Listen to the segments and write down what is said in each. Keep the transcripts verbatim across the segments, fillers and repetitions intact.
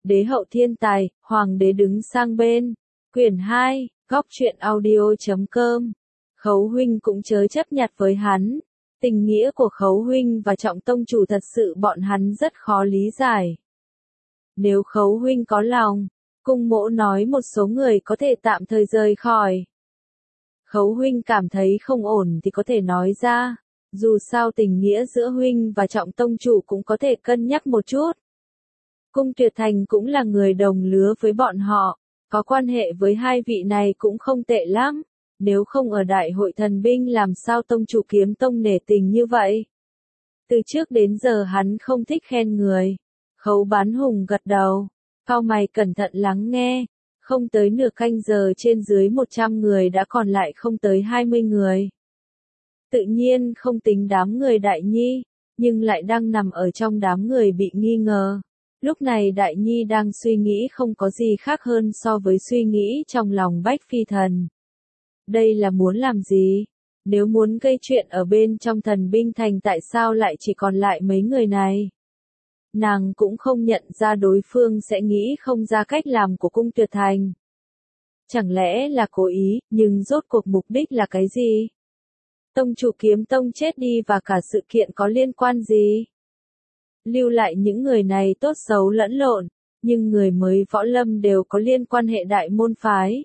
Đế hậu thiên tài, hoàng đế đứng sang bên. Quyển hai, góc truyện audio chấm com. Khấu huynh cũng chớ chấp nhặt với hắn. Tình nghĩa của Khấu huynh và Trọng tông chủ thật sự bọn hắn rất khó lý giải. Nếu Khấu huynh có lòng, cung mỗ nói một số người có thể tạm thời rời khỏi. Khấu huynh cảm thấy không ổn thì có thể nói ra, dù sao tình nghĩa giữa huynh và Trọng tông chủ cũng có thể cân nhắc một chút. Cung Tuyệt Thành cũng là người đồng lứa với bọn họ, có quan hệ với hai vị này cũng không tệ lắm, nếu không ở đại hội thần binh làm sao tông chủ Kiếm Tông nể tình như vậy. Từ trước đến giờ hắn không thích khen người. Khấu Bán Hùng gật đầu, cau mày cẩn thận lắng nghe, không tới nửa canh giờ trên dưới một trăm người đã còn lại không tới hai mươi người. Tự nhiên không tính đám người Đại Nhi, nhưng lại đang nằm ở trong đám người bị nghi ngờ. Lúc này Đại Nhi đang suy nghĩ không có gì khác hơn so với suy nghĩ trong lòng Bách Phi Thần. Đây là muốn làm gì? Nếu muốn gây chuyện ở bên trong thần binh thành tại sao lại chỉ còn lại mấy người này? Nàng cũng không nhận ra đối phương sẽ nghĩ không ra cách làm của Cung Tuyệt Thành. Chẳng lẽ là cố ý, nhưng rốt cuộc mục đích là cái gì? Tông chủ Kiếm Tông chết đi và cả sự kiện có liên quan gì? Lưu lại những người này tốt xấu lẫn lộn, nhưng người mới võ lâm đều có liên quan hệ đại môn phái.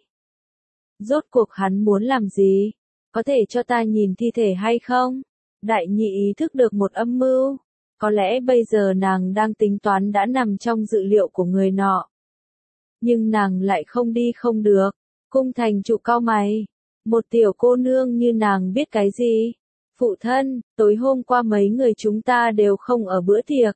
Rốt cuộc hắn muốn làm gì? Có thể cho ta nhìn thi thể hay không? Đại Nhi ý thức được một âm mưu. Có lẽ bây giờ nàng đang tính toán đã nằm trong dự liệu của người nọ. Nhưng nàng lại không đi không được. Cung thành trụ cau mày. Một tiểu cô nương như nàng biết cái gì? Phụ thân, tối hôm qua mấy người chúng ta đều không ở bữa tiệc.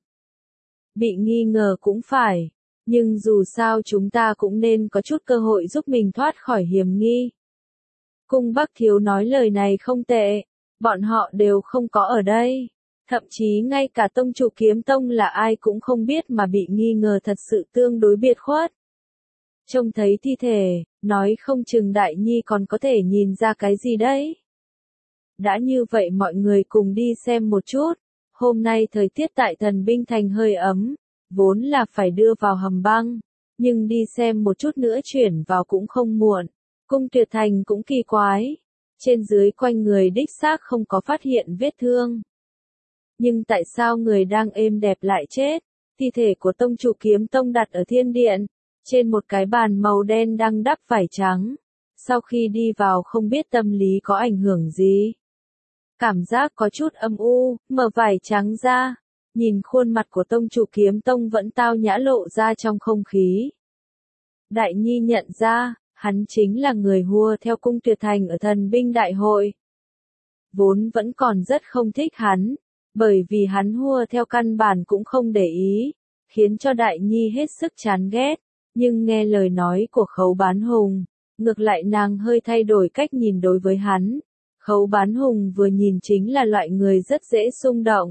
Bị nghi ngờ cũng phải. Nhưng dù sao chúng ta cũng nên có chút cơ hội giúp mình thoát khỏi hiểm nghi. Cung Bắc Thiếu nói lời này không tệ. Bọn họ đều không có ở đây. Thậm chí ngay cả tông chủ Kiếm Tông là ai cũng không biết mà bị nghi ngờ thật sự tương đối biệt khuất. Trông thấy thi thể, nói không chừng Đại Nhi còn có thể nhìn ra cái gì đấy. Đã như vậy mọi người cùng đi xem một chút. Hôm nay thời tiết tại thần binh thành hơi ấm, vốn là phải đưa vào hầm băng, nhưng đi xem một chút nữa chuyển vào cũng không muộn. Cung Tuyệt Thành cũng kỳ quái. Trên dưới quanh người đích xác không có phát hiện vết thương. Nhưng tại sao người đang êm đẹp lại chết? Thi thể của tông chủ Kiếm Tông đặt ở thiên điện, trên một cái bàn màu đen đang đắp vải trắng. Sau khi đi vào không biết tâm lý có ảnh hưởng gì. Cảm giác có chút âm u, mở vải trắng ra, nhìn khuôn mặt của tông chủ Kiếm Tông vẫn tao nhã lộ ra trong không khí. Đại Nhi nhận ra, hắn chính là người hùa theo Cung Tuyệt Thành ở thần binh đại hội. Vốn vẫn còn rất không thích hắn. Bởi vì hắn hùa theo căn bản cũng không để ý, khiến cho Đại Nhi hết sức chán ghét, nhưng nghe lời nói của Khấu Bán Hùng, ngược lại nàng hơi thay đổi cách nhìn đối với hắn. Khấu Bán Hùng vừa nhìn chính là loại người rất dễ xung động.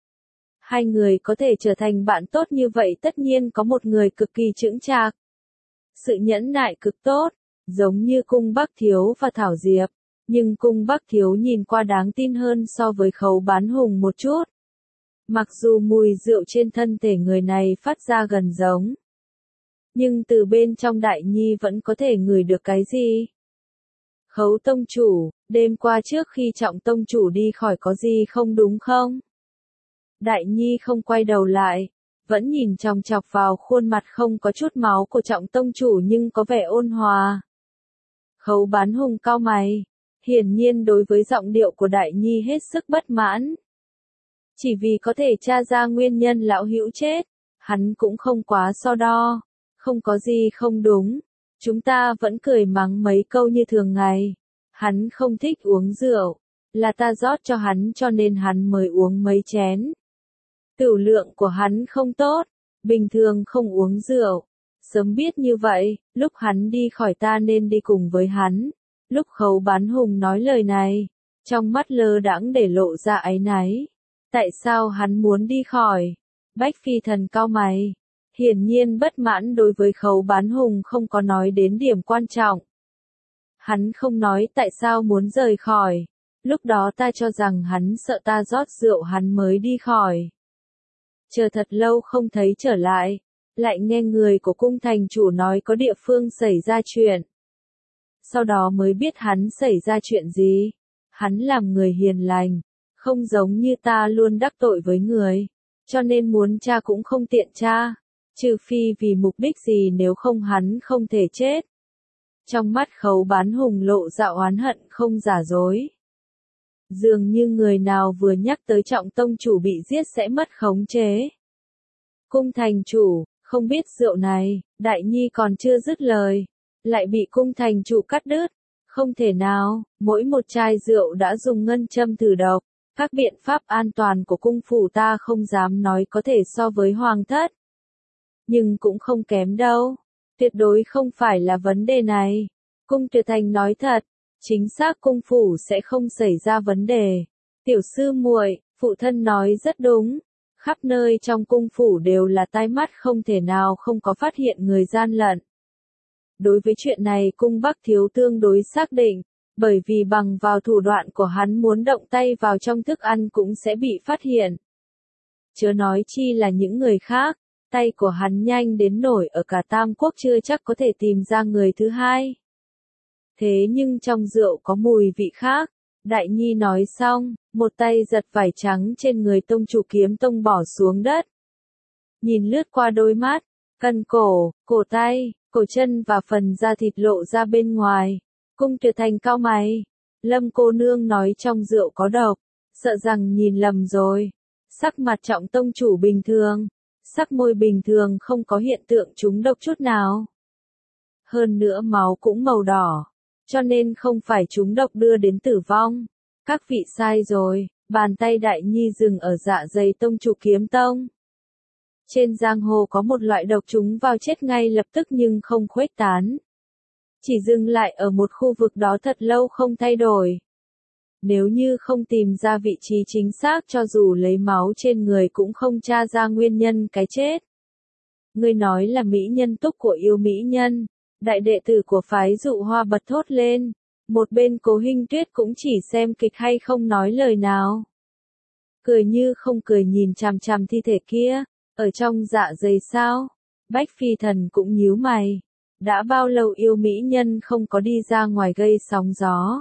Hai người có thể trở thành bạn tốt như vậy tất nhiên có một người cực kỳ chững chạc. Sự nhẫn nại cực tốt, giống như Cung Bắc Thiếu và Thảo Diệp. Nhưng Cung Bắc Thiếu nhìn qua đáng tin hơn so với Khấu Bán Hùng một chút. Mặc dù mùi rượu trên thân thể người này phát ra gần giống. Nhưng từ bên trong Đại Nhi vẫn có thể ngửi được cái gì. Khấu tông chủ, đêm qua trước khi Trọng tông chủ đi khỏi có gì không đúng không? Đại Nhi không quay đầu lại, vẫn nhìn chòng chọc vào khuôn mặt không có chút máu của Trọng tông chủ nhưng có vẻ ôn hòa. Khấu Bán Hùng cau mày. Hiển nhiên đối với giọng điệu của Đại Nhi hết sức bất mãn. Chỉ vì có thể tra ra nguyên nhân lão hữu chết, hắn cũng không quá so đo, không có gì không đúng. Chúng ta vẫn cười mắng mấy câu như thường ngày. Hắn không thích uống rượu, là ta rót cho hắn cho nên hắn mới uống mấy chén. Tửu lượng của hắn không tốt, bình thường không uống rượu. Sớm biết như vậy, lúc hắn đi khỏi ta nên đi cùng với hắn. Lúc Khấu Bán Hùng nói lời này, trong mắt lơ đãng để lộ ra áy náy. Tại sao hắn muốn đi khỏi? Bách Phi Thần cau mày. Hiển nhiên bất mãn đối với Khấu Bán Hùng không có nói đến điểm quan trọng. Hắn không nói tại sao muốn rời khỏi. Lúc đó ta cho rằng hắn sợ ta rót rượu hắn mới đi khỏi. Chờ thật lâu không thấy trở lại. lại nghe người của cung thành chủ nói có địa phương xảy ra chuyện. Sau đó mới biết hắn xảy ra chuyện gì. Hắn làm người hiền lành, không giống như ta luôn đắc tội với người, cho nên muốn tra cũng không tiện tra, trừ phi vì mục đích gì, nếu không hắn không thể chết. Trong mắt Khấu Bán Hùng lộ ra oán hận không giả dối. Dường như người nào vừa nhắc tới Trọng tông chủ bị giết sẽ mất khống chế. Cung thành chủ, không biết rượu này, Đại Nhi còn chưa dứt lời, lại bị cung thành chủ cắt đứt. Không thể nào, mỗi một chai rượu đã dùng ngân châm thử độc, các biện pháp an toàn của cung phủ ta không dám nói có thể so với hoàng thất. Nhưng cũng không kém đâu, tuyệt đối không phải là vấn đề này. Cung Tuyệt Thành nói thật, chính xác cung phủ sẽ không xảy ra vấn đề. Tiểu sư muội, phụ thân nói rất đúng, khắp nơi trong cung phủ đều là tai mắt, không thể nào không có phát hiện người gian lận. Đối với chuyện này cung Bắc Thiếu tương đối xác định, bởi vì bằng vào thủ đoạn của hắn muốn động tay vào trong thức ăn cũng sẽ bị phát hiện. Chớ nói chi là những người khác, tay của hắn nhanh đến nổi ở cả Tam Quốc chưa chắc có thể tìm ra người thứ hai. Thế nhưng trong rượu có mùi vị khác. Đại Nhi nói xong, một tay giật vải trắng trên người tông chủ Kiếm Tông bỏ xuống đất. Nhìn lướt qua đôi mắt, cân cổ, cổ tay, cổ chân và phần da thịt lộ ra bên ngoài. Cung Tuyệt Thành cau mày. Lâm cô nương nói trong rượu có độc, sợ rằng nhìn lầm rồi. Sắc mặt Trọng tông chủ bình thường, sắc môi bình thường, không có hiện tượng trúng độc chút nào. Hơn nữa máu cũng màu đỏ, cho nên không phải trúng độc đưa đến tử vong. Các vị sai rồi, bàn tay Đại Nhi dừng ở dạ dày tông chủ Kiếm Tông. Trên giang hồ có một loại độc trúng vào chết ngay lập tức nhưng không khuếch tán. Chỉ dừng lại ở một khu vực đó thật lâu không thay đổi. Nếu như không tìm ra vị trí chính xác, cho dù lấy máu trên người cũng không tra ra nguyên nhân cái chết. Ngươi nói là mỹ nhân túc của yêu mỹ nhân. Đại đệ tử của phái Dụ Hoa bật thốt lên. Một bên Cố Hinh Tuyết cũng chỉ xem kịch hay không nói lời nào. Cười như không cười nhìn chằm chằm thi thể kia. Ở trong dạ dày sao? Bách Phi Thần cũng nhíu mày. Đã bao lâu yêu mỹ nhân không có đi ra ngoài gây sóng gió?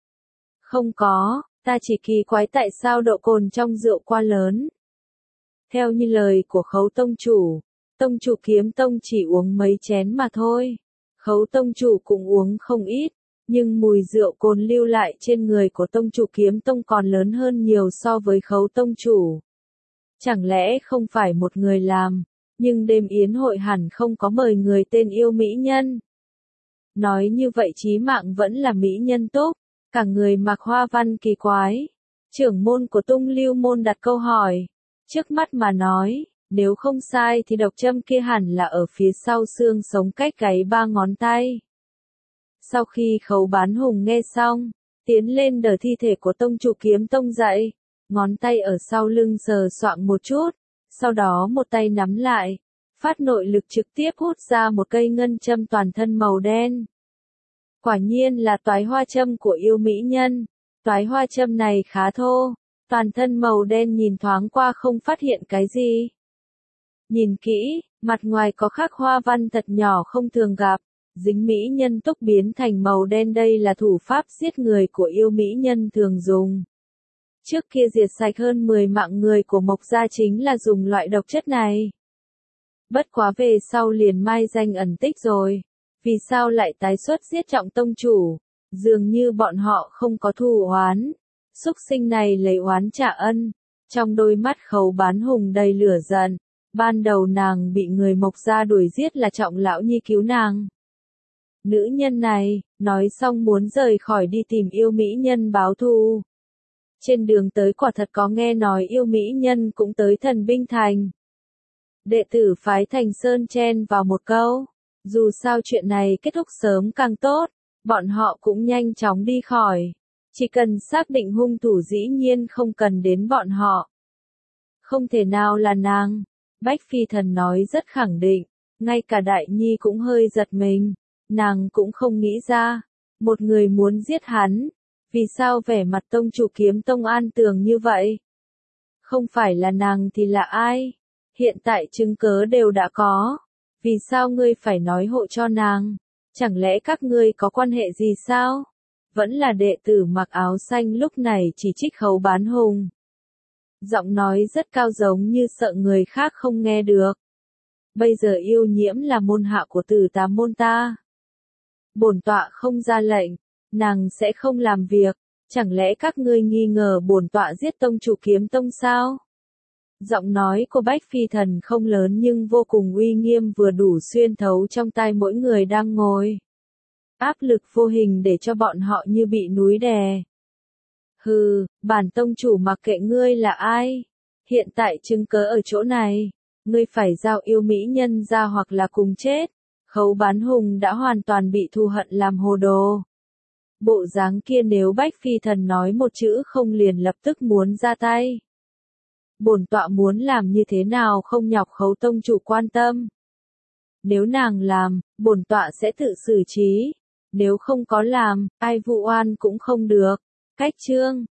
Không có, ta chỉ kỳ quái tại sao độ cồn trong rượu quá lớn. Theo như lời của Khấu tông chủ, tông chủ Kiếm Tông chỉ uống mấy chén mà thôi. Khấu tông chủ cũng uống không ít, nhưng mùi rượu cồn lưu lại trên người của tông chủ Kiếm Tông còn lớn hơn nhiều so với Khấu tông chủ. Chẳng lẽ không phải một người làm, nhưng đêm yến hội hẳn không có mời người tên yêu mỹ nhân. Nói như vậy chí mạng vẫn là mỹ nhân túc, cả người mặc hoa văn kỳ quái. Trưởng môn của Tung Lưu môn đặt câu hỏi, trước mắt mà nói, nếu không sai thì độc châm kia hẳn là ở phía sau xương sống cách gáy ba ngón tay. Sau khi Khấu Bán Hùng nghe xong, tiến lên đỡ thi thể của tông chủ Kiếm Tông dậy, ngón tay ở sau lưng sờ soạng một chút, sau đó một tay nắm lại, phát nội lực trực tiếp hút ra một cây ngân châm toàn thân màu đen. Quả nhiên là toái hoa châm của yêu mỹ nhân. Toái hoa châm này khá thô, toàn thân màu đen, nhìn thoáng qua không phát hiện cái gì. Nhìn kỹ, mặt ngoài có khắc hoa văn thật nhỏ không thường gặp, dính mỹ nhân túc biến thành màu đen, đây là thủ pháp giết người của yêu mỹ nhân thường dùng. Trước kia diệt sạch hơn mười mạng người của Mộc gia chính là dùng loại độc chất này. Bất quá về sau liền mai danh ẩn tích rồi. Vì sao lại tái xuất giết Trọng tông chủ? Dường như bọn họ không có thù oán. Súc sinh này lấy oán trả ân. Trong đôi mắt Khấu Bán Hùng đầy lửa giận. Ban đầu nàng bị người Mộc gia đuổi giết là Trọng lão nhi cứu nàng. Nữ nhân này, nói xong muốn rời khỏi đi tìm yêu mỹ nhân báo thù. Trên đường tới quả thật có nghe nói yêu mỹ nhân cũng tới Thần Binh Thành. Đệ tử phái Thành Sơn chen vào một câu. Dù sao chuyện này kết thúc sớm càng tốt, bọn họ cũng nhanh chóng đi khỏi. Chỉ cần xác định hung thủ dĩ nhiên không cần đến bọn họ. Không thể nào là nàng. Bách Phi Thần nói rất khẳng định, ngay cả Đại Nhi cũng hơi giật mình. Nàng cũng không nghĩ ra, một người muốn giết hắn. Vì sao vẻ mặt tông chủ Kiếm Tông an tường như vậy? Không phải là nàng thì là ai? Hiện tại chứng cớ đều đã có. Vì sao ngươi phải nói hộ cho nàng? Chẳng lẽ các ngươi có quan hệ gì sao? Vẫn là đệ tử mặc áo xanh lúc này chỉ trích Khấu Bán Hùng. Giọng nói rất cao giống như sợ người khác không nghe được. Bây giờ yêu nhiễm là môn hạ của Tử Tám môn ta. Bổn tọa không ra lệnh, nàng sẽ không làm việc. Chẳng lẽ các ngươi nghi ngờ bổn tọa giết tông chủ Kiếm Tông sao? Giọng nói của Bách Phi Thần không lớn nhưng vô cùng uy nghiêm, vừa đủ xuyên thấu trong tai mỗi người đang ngồi. Áp lực vô hình để cho bọn họ như bị núi đè. Hừ, bản tông chủ mặc kệ ngươi là ai. Hiện tại chứng cớ ở chỗ này. Ngươi phải giao yêu mỹ nhân ra hoặc là cùng chết. Khấu Bán Hùng đã hoàn toàn bị thù hận làm hồ đồ. Bộ dáng kia nếu Bách Phi Thần nói một chữ không liền lập tức muốn ra tay. Bổn tọa muốn làm như thế nào không nhọc Khấu tông chủ quan tâm. Nếu nàng làm, bổn tọa sẽ tự xử trí. Nếu không có làm, ai vụ oan cũng không được. Cách chương